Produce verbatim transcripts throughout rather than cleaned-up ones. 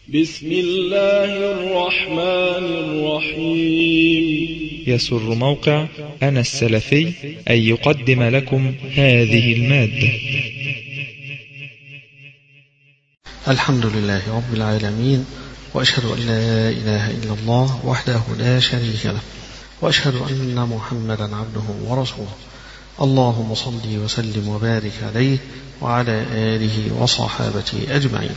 بسم الله الرحمن الرحيم. يسر موقع أنا السلفي أن يقدم لكم هذه المادة. الحمد لله رب العالمين، وأشهد أن لا إله إلا الله وحده لا شريك له، وأشهد أن محمدا عبده ورسوله. اللهم صل وسلم وبارك عليه وعلى آله وصحابته أجمعين.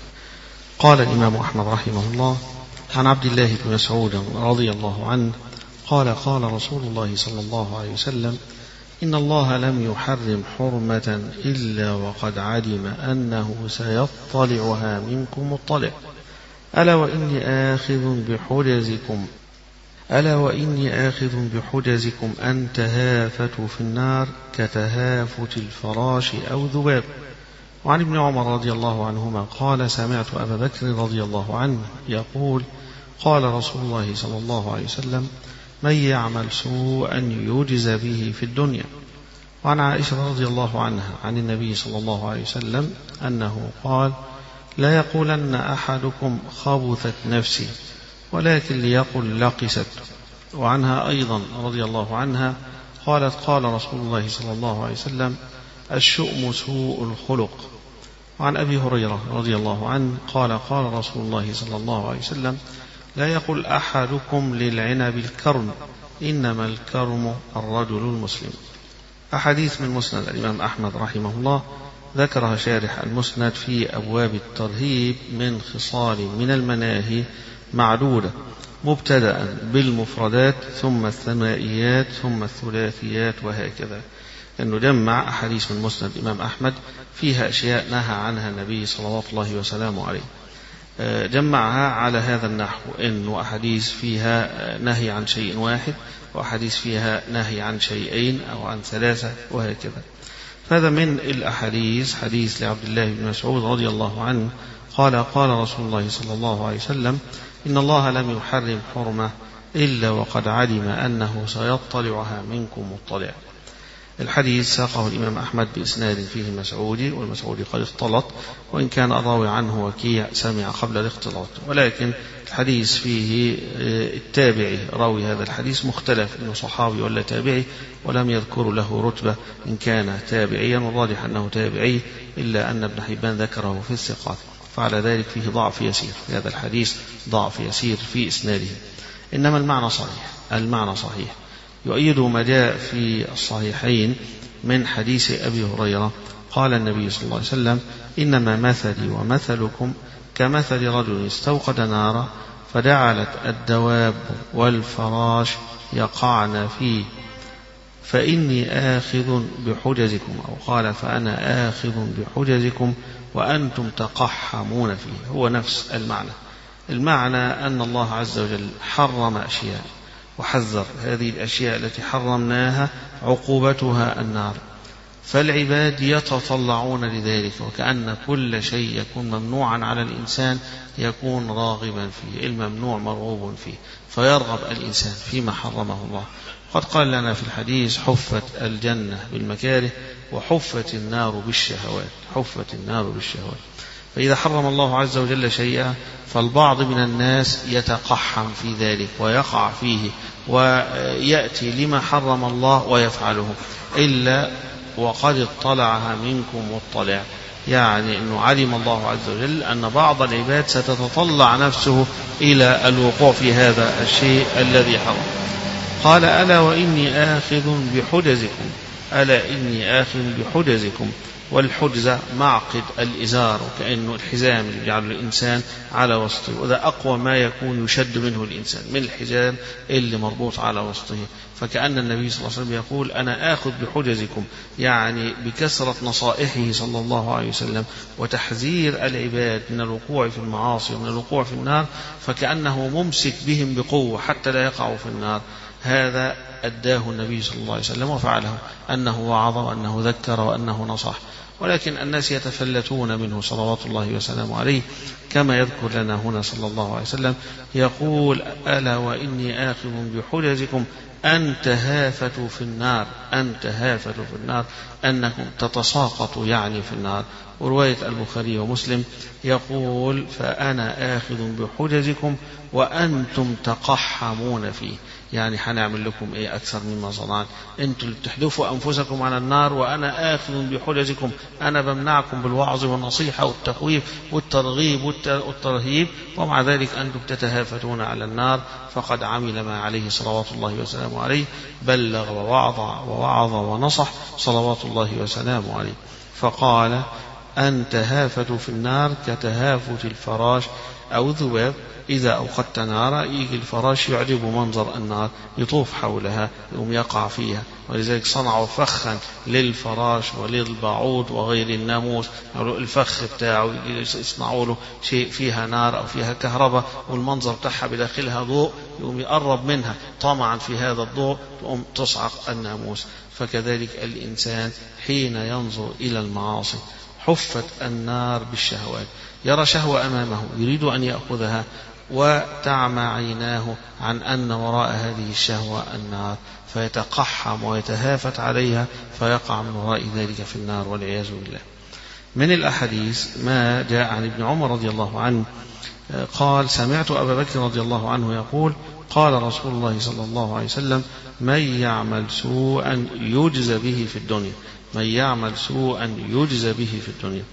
قال الإمام أحمد رحمه الله عن عبد الله بن مسعود رضي الله عنه قال قال رسول الله صلى الله عليه وسلم: إن الله لم يحرم حرمة إلا وقد علم أنه سيطلعها منكم مطلع، ألا وإني آخذ بحجزكم ألا وإني آخذ بحجزكم أن تهافتوا في النار كتهافت الفراش أو ذباب. وعن ابن عمر رضي الله عنهما قال: سمعت أبا بكر رضي الله عنه يقول: قال رسول الله صلى الله عليه وسلم: من يعمل سوءا يجز به في الدنيا. وعن عائشة رضي الله عنها عن النبي صلى الله عليه وسلم أنه قال: لا يقولن أحدكم خبثت نفسي، ولكن ليقل لقست. وعنها أيضا رضي الله عنها قالت: قال رسول الله صلى الله عليه وسلم: الشؤم سوء الخلق. وعن أبي هريرة رضي الله عنه قال: قال رسول الله صلى الله عليه وسلم: لا يقل أحدكم للعنب الكرم، إنما الكرم الرجل المسلم. أحاديث من مسند الإمام أحمد رحمه الله ذكرها شارح المسند في أبواب الترهيب من خصال من المناهي معدودة، مبتدأ بالمفردات ثم الثنائيات ثم الثلاثيات وهكذا، أنه جمع أحاديث من مسند الإمام أحمد فيها أشياء نهى عنها النبي صلى الله وسلامه عليه، جمعها على هذا النحو، أنه أحاديث فيها نهي عن شيء واحد، وأحاديث فيها نهي عن شيئين أو عن ثلاثة وهكذا. فهذا من الأحاديث حديث لعبد الله بن مسعود رضي الله عنه قال: قال رسول الله صلى الله عليه وسلم: إن الله لم يحرم حرمة إلا وقد علم أنه سيطلعها منكم مطلع. الحديث ساقه الإمام أحمد بإسناد فيه مسعودي، والمسعودي قد اختلط، وإن كان الراوي عنه وكيع سمع قبل الاختلاط، ولكن الحديث فيه التابعي راوي هذا الحديث مختلف إنه صحابي ولا تابعي، ولم يذكر له رتبة إن كان تابعيا، والراجح أنه تابعي، إلا أن ابن حبان ذكره في الثقات، فعلى ذلك فيه ضعف يسير في هذا الحديث، ضعف يسير في إسناده، إنما المعنى صحيح. المعنى صحيح يؤيد ما جاء في الصحيحين من حديث أبي هريرة قال النبي صلى الله عليه وسلم: إنما مثلي ومثلكم كمثل رجل استوقد نارا فجعلت الدواب والفراش يقعن فيه، فإني آخذ بحجزكم، أو قال: فأنا آخذ بحجزكم وأنتم تقحمون فيه. هو نفس المعنى. المعنى أن الله عز وجل حرم أشياء وحذر هذه الأشياء التي حرمناها عقوبتها النار، فالعباد يتطلعون لذلك، وكأن كل شيء يكون ممنوعا على الإنسان يكون راغبا فيه، الممنوع مرغوب فيه، فيرغب الإنسان فيما حرمه الله. قد قال لنا في الحديث: حفت الجنة بالمكاره وحفت النار بالشهوات. حفت النار بالشهوات. فإذا حرم الله عز وجل شيئا فالبعض من الناس يتقحم في ذلك ويقع فيه ويأتي لما حرم الله ويفعله، إلا وقد اطلعها منكم مطلع، يعني أنه علم الله عز وجل أن بعض العباد ستتطلع نفسه إلى الوقوع في هذا الشيء الذي حرم. قال: ألا وإني آخذ بحجزكم. ألا إني آخذ بحجزكم. والحجزة معقد الإزار، وكأنه الحزام اللي يجعل الإنسان على وسطه، وذا أقوى ما يكون يشد منه الإنسان من الحزام اللي مربوط على وسطه. فكأن النبي صلى الله عليه وسلم يقول: أنا آخذ بحجزكم، يعني بكثرة نصائحه صلى الله عليه وسلم وتحذير العباد من الوقوع في المعاصي ومن الوقوع في النار، فكأنه ممسك بهم بقوة حتى لا يقعوا في النار. هذا أداه النبي صلى الله عليه وسلم وفعله، أنه وعظ وأنه ذكر وأنه نصح، ولكن الناس يتفلتون منه صلوات الله وسلامه عليه، كما يذكر لنا هنا صلى الله عليه وسلم يقول: ألا وإني آخذ بحجزكم أن تهافتوا في النار. أن تهافتوا في النار، أنكم تتساقطوا يعني في النار. ورواية البخاري ومسلم يقول فأنا آخذ بحجزكم وأنتم تقحمون فيه، يعني هنعمل لكم إيه أكثر مما صنعت، أنتم اللي بتحدفوا أنفسكم على النار وأنا آخذ بحجزكم، أنا بمنعكم بالوعظ والنصيحة والتخويف والترغيب والترهيب، ومع ذلك أنتم تتهافتون على النار. فقد عمل ما عليه صلوات الله وسلامه عليه، بلغ ووعظ ووعظ ونصح صلوات الله وسلامه عليه. فقال أن تهافتوا في النار كتهافت الفراش أو الذباب، إذا أوقدت نارا يجي الفراش يعجب منظر النار يطوف حولها يقوم يقع فيها، ولذلك صنعوا فخا للفراش وللبعوض وغير الناموس، الفخ بتاعه يصنعوا له شيء فيها نار أو فيها كهرباء والمنظر بتاعها بداخلها ضوء، يقوم يقرب منها طمعا في هذا الضوء تقوم تصعق الناموس. فكذلك الإنسان حين ينظر إلى المعاصي حفت النار بالشهوات، يرى شهوة أمامه يريد أن يأخذها وتعمى عيناه عن أن وراء هذه الشهوة النار، فيتقحم ويتهافت عليها فيقع من وراء ذلك في النار والعياذ بالله. من الأحاديث ما جاء عن ابن عمر رضي الله عنه قال سمعت أبا بكر رضي الله عنه يقول قال رسول الله صلى الله عليه وسلم من يعمل سوءا يجزى به في الدنيا، من يعمل سوءا يجزى به في الدنيا.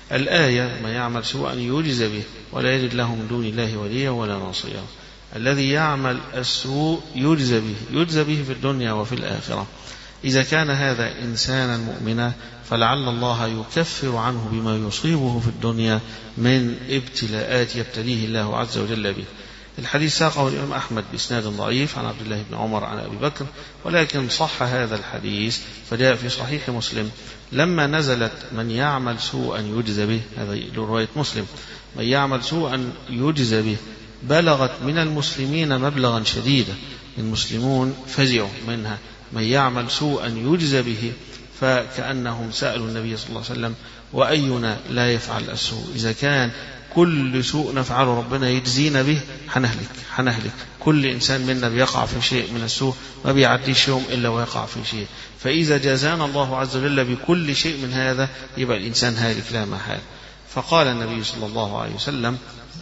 الآية من يعمل سوءا يجزى به ولا يجد له من دون الله وليا ولا نصيرا. الذي يعمل السوء يجزى به، يجزى به في الدنيا وفي الآخرة. إذا كان هذا إنسانا مؤمنا فلعل الله يكفر عنه بما يصيبه في الدنيا من ابتلاءات يبتليه الله عز وجل به. الحديث ساقه الإمام أحمد بإسناد ضعيف عن عبد الله بن عمر عن أبي بكر، ولكن صح هذا الحديث فجاء في صحيح مسلم لما نزلت من يعمل سوءا يجزى به، هذا رواية مسلم، من يعمل سوءا يجزى به، بلغت من المسلمين مبلغا شديدا، المسلمون فزعوا منها، من يعمل سوءا يجزى به، فكأنهم سألوا النبي صلى الله عليه وسلم وأينا لا يفعل السوء، إذا كان كل سوء نفعله ربنا يجزينا به حنهلك حنهلك كل إنسان منا بيقع في شيء من السوء ما بيعديش يوم إلا ويقع في شيء، فإذا جازانا الله عز وجل بكل شيء من هذا يبقى الإنسان هالك لا محال. فقال النبي صلى الله عليه وسلم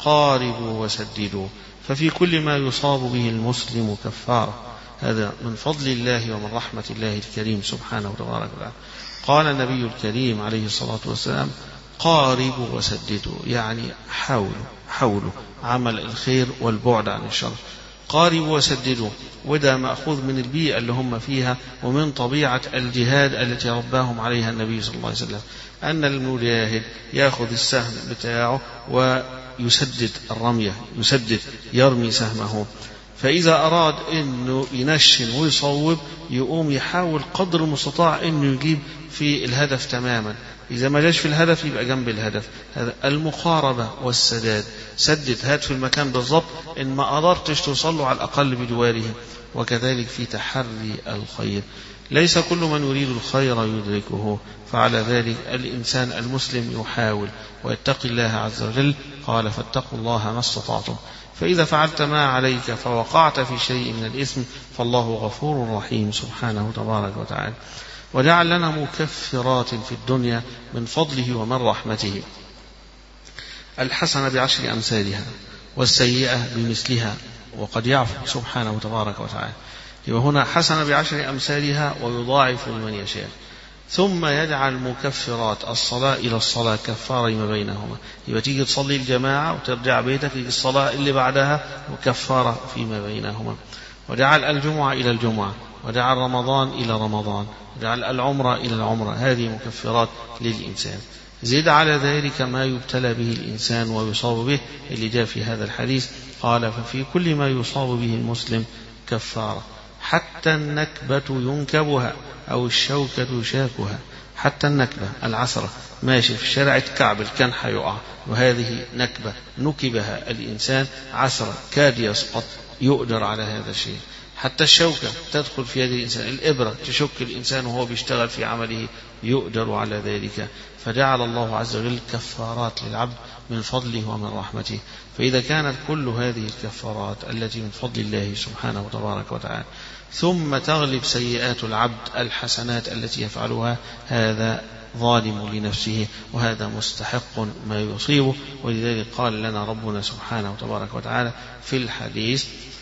قاربوا وسددوا، ففي كل ما يصاب به المسلم كفارة، هذا من فضل الله ومن رحمة الله الكريم سبحانه وتبارك وتعالى. قال النبي الكريم عليه الصلاة والسلام قاربوا وسددوا، يعني حاولوا حاولوا عمل الخير والبعد عن الشر. قاربوا وسددوا، وده مأخوذ من البيئة اللي هم فيها ومن طبيعة الجهاد التي رباهم عليها النبي صلى الله عليه وسلم، أن المجاهد يأخذ السهم بتاعه ويسدد الرمية، يسدد يرمي سهمه، فإذا أراد أنه ينشن ويصوب يقوم يحاول قدر المستطاع أنه يجيب في الهدف تماما، إذا ما جاش في الهدف يبقى جنب الهدف. هذا المقاربة والسداد، سدد هات في المكان بالضبط، إن ما قدرتش توصله على الأقل بجواره. وكذلك في تحري الخير، ليس كل من يريد الخير يدركه، فعلى ذلك الإنسان المسلم يحاول ويتقي الله عز وجل، قال فاتقوا الله ما استطعتم، فإذا فعلت ما عليك فوقعت في شيء من الإثم فالله غفور رحيم سبحانه تبارك وتعالى. وجعل لنا مكفرات في الدنيا من فضله ومن رحمته، الحسنة بعشر أمثالها والسيئة بمثلها، وقد يعفو سبحانه تبارك وتعالى. وهنا حسنة بعشر أمثالها ويضاعف لمن يشاء. ثم يجعل مكفرات الصلاة إلى الصلاة كفارة ما بينهما، يبقى تيجي تصلي الجماعة وترجع بيتك الصلاة اللي بعدها وكفارة فيما بينهما. وجعل الجمعة إلى الجمعة، وجعل رمضان إلى رمضان، وجعل العمرة إلى العمرة، هذه مكفرات للإنسان. زيد على ذلك ما يبتلى به الإنسان ويصاب به اللي جاء في هذا الحديث، قال ففي كل ما يصاب به المسلم كفارة، حتى النكبة ينكبها أو الشوكة يشاكها. حتى النكبة العثرة ماشي في الشارع الكعب كان حيقع، وهذه نكبة نكبها الإنسان عثرة كاد يسقط، يؤجر على هذا الشيء. حتى الشوكة تدخل في يد الإنسان، الإبرة تشك الإنسان وهو بيشتغل في عمله، يؤجر على ذلك. فجعل الله عز وجل كفارات للعبد من فضله ومن رحمته. فإذا كانت كل هذه الكفارات التي من فضل الله سبحانه وتبارك وتعالى ثم تغلب سيئات العبد الحسنات التي يفعلها، هذا ظالم لنفسه، وهذا مستحق ما يصيبه. ولذلك قال لنا ربنا سبحانه وتبارك وتعالى في الحديث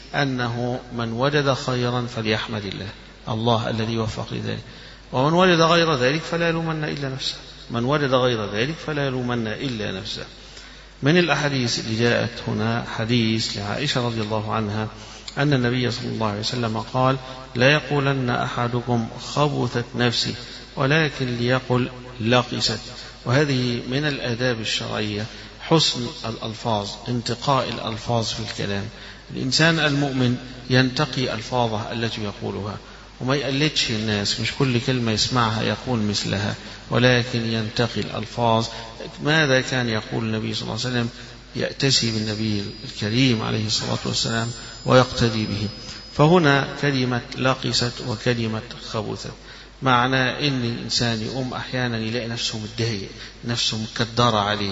أنه من وجد خيرا فليحمد الله، الله الذي وفق لذلك، ومن وجد غير ذلك فلا يلومن إلا نفسه، من وجد غير ذلك فلا يلومن إلا نفسه. من الأحاديث اللي جاءت هنا حديث لعائشة رضي الله عنها أن النبي صلى الله عليه وسلم قال: لا يقولن أحدكم خبثت نفسي، ولكن ليقل لقست. وهذه من الآداب الشرعية حسن الألفاظ، انتقاء الألفاظ في الكلام. الإنسان المؤمن ينتقي ألفاظه التي يقولها وما يقلدش الناس، مش كل كلمة يسمعها يقول مثلها، ولكن ينتقي الألفاظ. ماذا كان يقول النبي صلى الله عليه وسلم؟ يأتسي بالنبي الكريم عليه الصلاة والسلام ويقتدي به. فهنا كلمة لقست وكلمة خبثت، معنى إن الإنسان يقوم أحيانا يلاقي نفسه متضايق، نفسه مكدرة عليه،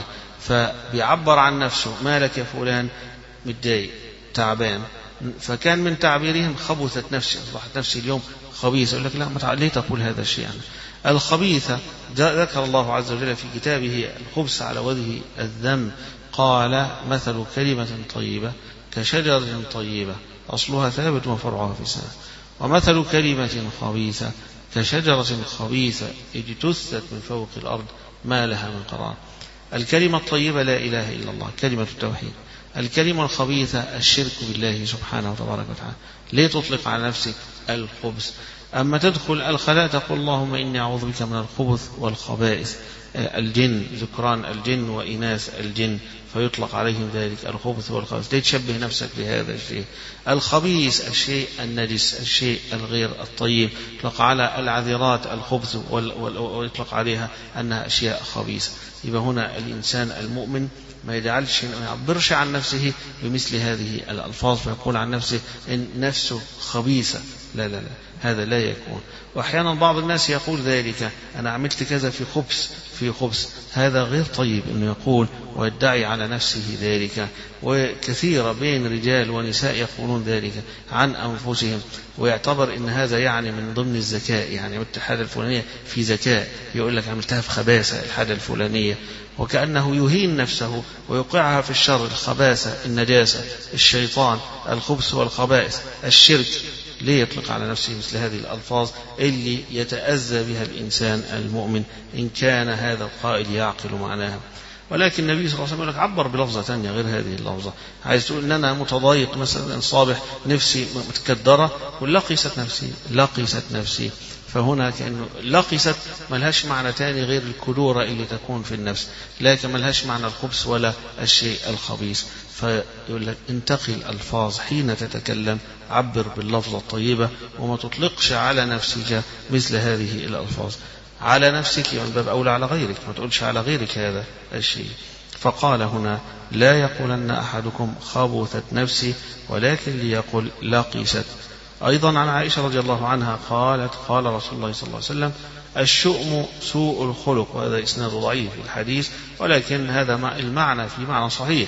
فبيعبر عن نفسه: مالك يا فلان؟ متضايق، تعبان. فكان من تعبيرهم خبثت نفسي، أصبحت نفسي اليوم خبيثة. يقول لك: لا، ما ليه تقول هذا الشيء يعني؟ الخبيثة ذكر الله عز وجل في كتابه الخبث على وجه الذم، قال: مثل كلمة طيبة كشجرة طيبة أصلها ثابت وفرعها في السماء، ومثل كلمة خبيثة كشجرة خبيثة اجتثت من فوق الأرض ما لها من قرار. الكلمة الطيبة لا إله إلا الله، كلمة التوحيد. الكلمة الخبيثة الشرك بالله سبحانه وتبارك وتعالى. ليه تطلق على نفسك الخبث؟ أما تدخل الخلاء تقول: اللهم إني أعوذ بك من الخبث والخبائث، الجن، ذكران الجن وإناث الجن، فيطلق عليهم ذلك الخبث والخبائث. ليه تشبه نفسك بهذا الشيء؟ الخبيث الشيء النجس، الشيء الغير الطيب، يطلق على العذرات الخبث ويطلق عليها أنها أشياء خبيثة. يبقى هنا الإنسان المؤمن ما يجعلش، ما يعبرش عن نفسه بمثل هذه الألفاظ فيقول عن نفسه إن نفسه خبيثة. لا لا لا، هذا لا يكون. وأحيانا بعض الناس يقول ذلك: أنا عملت كذا في خبث في خبث. هذا غير طيب أنه يقول ويدعي على نفسه ذلك. وكثير بين رجال ونساء يقولون ذلك عن أنفسهم، ويعتبر أن هذا يعني من ضمن الذكاء، يعني عملت الحاجة الفلانية في ذكاء، يقول لك عملتها في خباثة الحاجة الفلانية، وكأنه يهين نفسه ويوقعها في الشر، الخباثة، النجاسة، الشيطان، الخبث والخبائث، الشرك. ليه يطلق على نفسه مثل هذه الألفاظ اللي يتأذى بها الإنسان المؤمن إن كان هذا القائل يعقل معناها؟ ولكن النبي صلى الله عليه وسلم يقول لك عبر بلفظة ثانية غير هذه اللفظة. عايز تقول إن أنا متضايق مثلا، صابح نفسي متكدرة، ولقست نفسي لقست نفسي. فهنا كأنه لقست ملهاش معنى تاني غير الكدورة اللي تكون في النفس، لكن ملهاش معنى الخبث ولا الشيء الخبيث. فيقول لك انتقي الألفاظ حين تتكلم، عبر باللفظة الطيبة، وما تطلقش على نفسك مثل هذه الألفاظ. على نفسك من باب أولى على غيرك، ما تقولش على غيرك هذا الشيء. فقال هنا: لا يقولن أحدكم خبثت نفسي، ولكن ليقل لقست. أيضا عن عائشة رضي الله عنها قالت: قال رسول الله صلى الله عليه وسلم: الشؤم سوء الخلق. وهذا إسناد ضعيف في الحديث، ولكن هذا المعنى في معنى صحيح.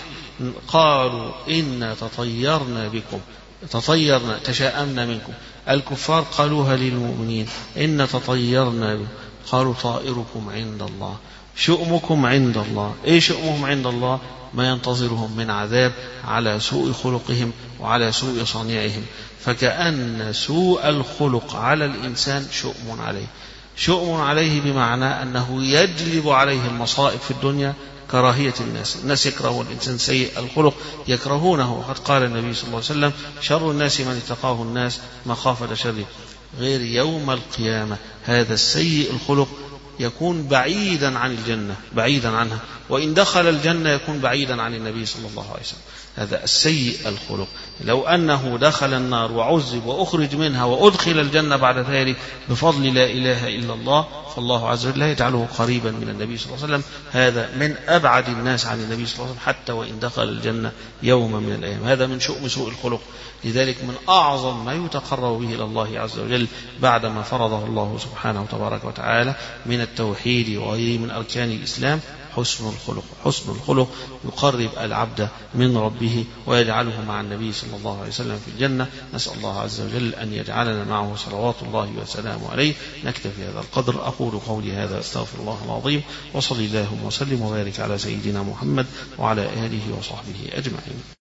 قالوا: إن تطيرنا بكم، تطيرنا تشاءمنا منكم. الكفار قالوها للمؤمنين: إن تطيرنا بكم. قالوا: طائركم عند الله، شؤمكم عند الله. إيه شؤمهم عند الله؟ ما ينتظرهم من عذاب على سوء خلقهم وعلى سوء صنيعهم. فكأن سوء الخلق على الإنسان شؤم عليه، شؤم عليه بمعنى أنه يجلب عليه المصائب في الدنيا كراهية الناس. الناس يكرهون الإنسان سيء الخلق، يكرهونه. وقد قال النبي صلى الله عليه وسلم: شر الناس من اتقاه الناس مخافة شره. غير يوم القيامة هذا السيء الخلق يكون بعيدا عن الجنة، بعيدا عنها، وإن دخل الجنة يكون بعيدا عن النبي صلى الله عليه وسلم. هذا السيء الخلق لو أنه دخل النار وعذب وأخرج منها وأدخل الجنة بعد ذلك بفضل لا إله إلا الله، فالله عز وجل يجعله قريبا من النبي صلى الله عليه وسلم. هذا من أبعد الناس عن النبي صلى الله عليه وسلم حتى وإن دخل الجنة يوم من الأيام. هذا من شؤم سوء الخلق. لذلك من أعظم ما يتقرب به إلى الله عز وجل بعدما فرضه الله سبحانه وتبارك وتعالى من التوحيد وغيره من أركان الإسلام حسن الخلق. حسن الخلق يقرب العبد من ربه ويجعله مع النبي صلى الله عليه وسلم في الجنة. نسأل الله عز وجل أن يجعلنا معه صلوات الله وسلامه عليه. نكتفي هذا القدر. أقول قولي هذا أستغفر الله العظيم، وصلي اللهم وسلم وبارك على سيدنا محمد وعلى آله وصحبه أجمعين.